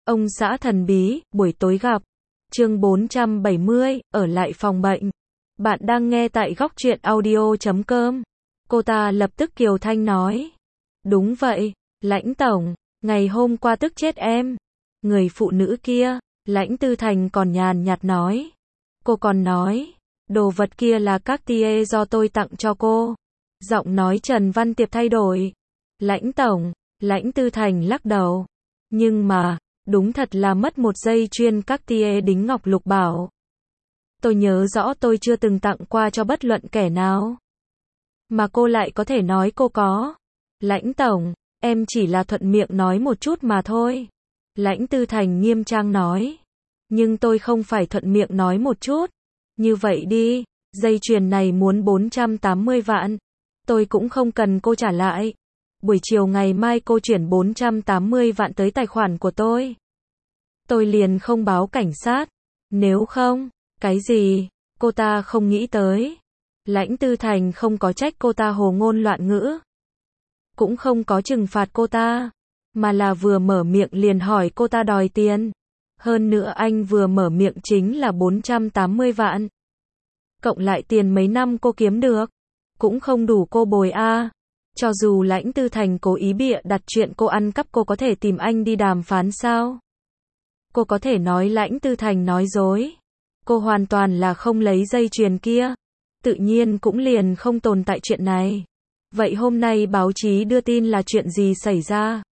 Ông xã thần bí, buổi tối gặp. Chương 470, ở lại phòng bệnh. Bạn đang nghe tại góc truyện audio.com. Cô ta lập tức kiều thanh nói. Đúng vậy, Lãnh tổng, ngày hôm qua tức chết em. Người phụ nữ kia, Lãnh Tư Thành còn nhàn nhạt nói. Cô còn nói, đồ vật kia là Cartier do tôi tặng cho cô. Giọng nói Trần Văn Tiệp thay đổi. Lãnh tổng, Lãnh Tư Thành lắc đầu. Nhưng mà, đúng thật là mất một dây chuyền Cartier đính ngọc lục bảo. Tôi nhớ rõ tôi chưa từng tặng qua cho bất luận kẻ nào. Mà cô lại có thể nói cô có. Lãnh tổng, em chỉ là thuận miệng nói một chút mà thôi. Lãnh Tư Thành nghiêm trang nói. Nhưng tôi không phải thuận miệng nói một chút. Như vậy đi, dây chuyền này muốn 480 vạn. Tôi cũng không cần cô trả lại. Buổi chiều ngày mai cô chuyển 480 vạn tới tài khoản của tôi. Tôi liền không báo cảnh sát. Nếu không, cái gì? Cô ta không nghĩ tới. Lãnh Tư Thành không có trách cô ta hồ ngôn loạn ngữ. Cũng không có trừng phạt cô ta. Mà là vừa mở miệng liền hỏi cô ta đòi tiền. Hơn nữa anh vừa mở miệng chính là 480 vạn. Cộng lại tiền mấy năm cô kiếm được. Cũng không đủ cô bồi a. Cho dù Lãnh Tư Thành cố ý bịa đặt chuyện cô ăn cắp cô có thể tìm anh đi đàm phán sao? Cô có thể nói Lãnh Tư Thành nói dối. Cô hoàn toàn là không lấy dây chuyền kia. Tự nhiên cũng liền không tồn tại chuyện này. Vậy hôm nay báo chí đưa tin là chuyện gì xảy ra?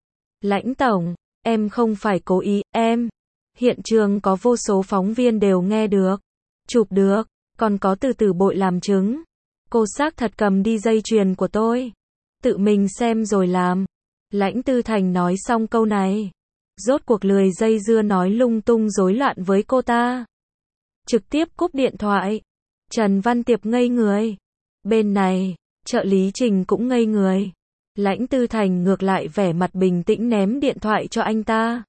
Lãnh tổng, em không phải cố ý, em. Hiện trường có vô số phóng viên đều nghe được. Chụp được, còn có từ bội làm chứng. Cô xác thật cầm đi dây chuyền của tôi. Tự mình xem rồi làm. Lãnh Tư Thành nói xong câu này. Rốt cuộc lười dây dưa nói lung tung rối loạn với cô ta. Trực tiếp cúp điện thoại. Trần Văn Tiệp ngây người. Bên này, trợ lý Trình cũng ngây người. Lãnh Tư Thành ngược lại vẻ mặt bình tĩnh ném điện thoại cho anh ta.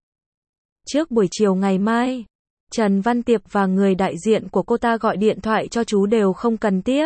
Trước buổi chiều ngày mai, Trần Văn Tiệp và người đại diện của cô ta gọi điện thoại cho chú đều không cần tiếp.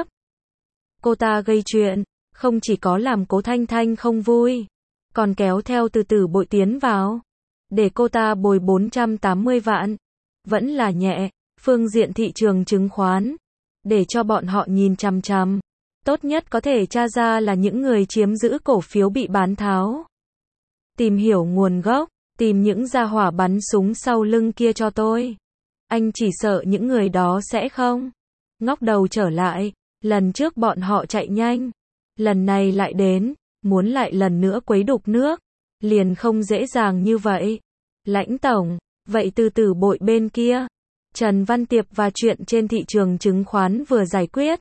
Cô ta gây chuyện, không chỉ có làm Cố Thanh Thanh không vui, còn kéo theo từ bội tiến vào. Để cô ta bồi 480 vạn. Vẫn là nhẹ, phương diện thị trường chứng khoán. Để cho bọn họ nhìn chằm chằm. Tốt nhất có thể tra ra là những người chiếm giữ cổ phiếu bị bán tháo. Tìm hiểu nguồn gốc, tìm những gia hỏa bắn súng sau lưng kia cho tôi. Anh chỉ sợ những người đó sẽ không ngóc đầu trở lại. Lần trước bọn họ chạy nhanh. Lần này lại đến, muốn lại lần nữa quấy đục nước. Liền không dễ dàng như vậy. Lãnh tổng, vậy từ bội bên kia. Trần Văn Tiệp và chuyện trên thị trường chứng khoán vừa giải quyết.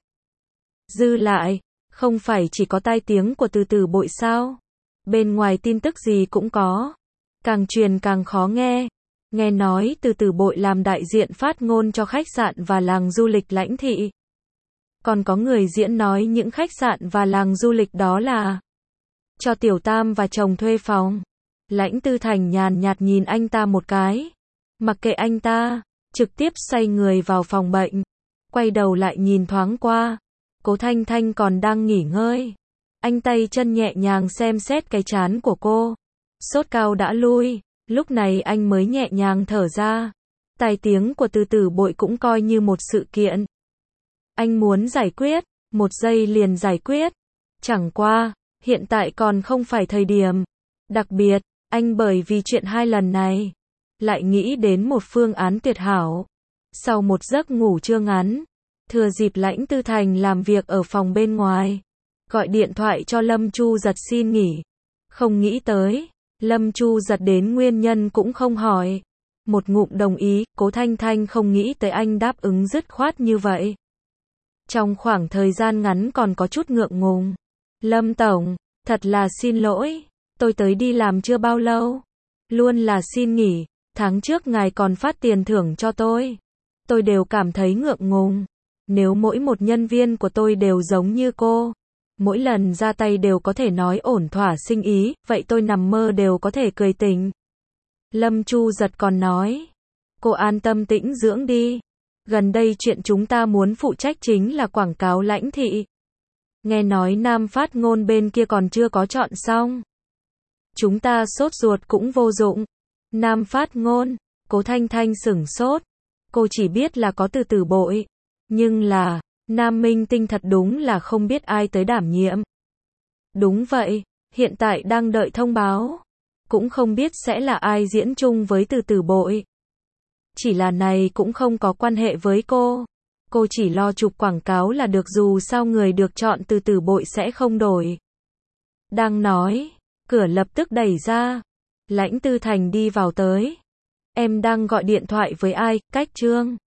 Dư lại, không phải chỉ có tai tiếng của từ bội sao? Bên ngoài tin tức gì cũng có. Càng truyền càng khó nghe. Nghe nói từ bội làm đại diện phát ngôn cho khách sạn và làng du lịch Lãnh thị. Còn có người diễn nói những khách sạn và làng du lịch đó là cho Tiểu Tam và chồng thuê phòng. Lãnh Tư Thành nhàn nhạt nhìn anh ta một cái. Mặc kệ anh ta, trực tiếp xoay người vào phòng bệnh. Quay đầu lại nhìn thoáng qua. Cố Thanh Thanh còn đang nghỉ ngơi. Anh tay chân nhẹ nhàng xem xét cái trán của cô. Sốt cao đã lui. Lúc này anh mới nhẹ nhàng thở ra. Tai tiếng của từ bội cũng coi như một sự kiện. Anh muốn giải quyết, một giây liền giải quyết. Chẳng qua, hiện tại còn không phải thời điểm. Đặc biệt, anh bởi vì chuyện hai lần này, lại nghĩ đến một phương án tuyệt hảo. Sau một giấc ngủ trưa ngắn, thừa dịp Lãnh Tư Thành làm việc ở phòng bên ngoài, gọi điện thoại cho Lâm Chu Giật xin nghỉ. Không nghĩ tới, Lâm Chu Giật đến nguyên nhân cũng không hỏi. Một ngụm đồng ý, Cố Thanh Thanh không nghĩ tới anh đáp ứng dứt khoát như vậy. Trong khoảng thời gian ngắn còn có chút ngượng ngùng. Lâm tổng, thật là xin lỗi, tôi tới đi làm chưa bao lâu. Luôn là xin nghỉ, tháng trước ngài còn phát tiền thưởng cho tôi. Tôi đều cảm thấy ngượng ngùng. Nếu mỗi một nhân viên của tôi đều giống như cô, mỗi lần ra tay đều có thể nói ổn thỏa sinh ý, vậy tôi nằm mơ đều có thể cười tỉnh. Lâm Chu Giật còn nói, cô an tâm tĩnh dưỡng đi. Gần đây chuyện chúng ta muốn phụ trách chính là quảng cáo Lãnh thị. Nghe nói Nam phát ngôn bên kia còn chưa có chọn xong. Chúng ta sốt ruột cũng vô dụng. Nam phát ngôn. Cố Thanh Thanh sửng sốt. Cô chỉ biết là có từ từ bội. Nhưng là, nam minh tinh thật đúng là không biết ai tới đảm nhiệm. Đúng vậy, hiện tại đang đợi thông báo. Cũng không biết sẽ là ai diễn chung với từ từ bội. Chỉ là này cũng không có quan hệ với cô. Cô chỉ lo chụp quảng cáo là được, dù sao người được chọn từ từ bội sẽ không đổi. Đang nói, cửa lập tức đẩy ra. Lãnh Tư Thành đi vào tới. Em đang gọi điện thoại với ai, Cách Trương?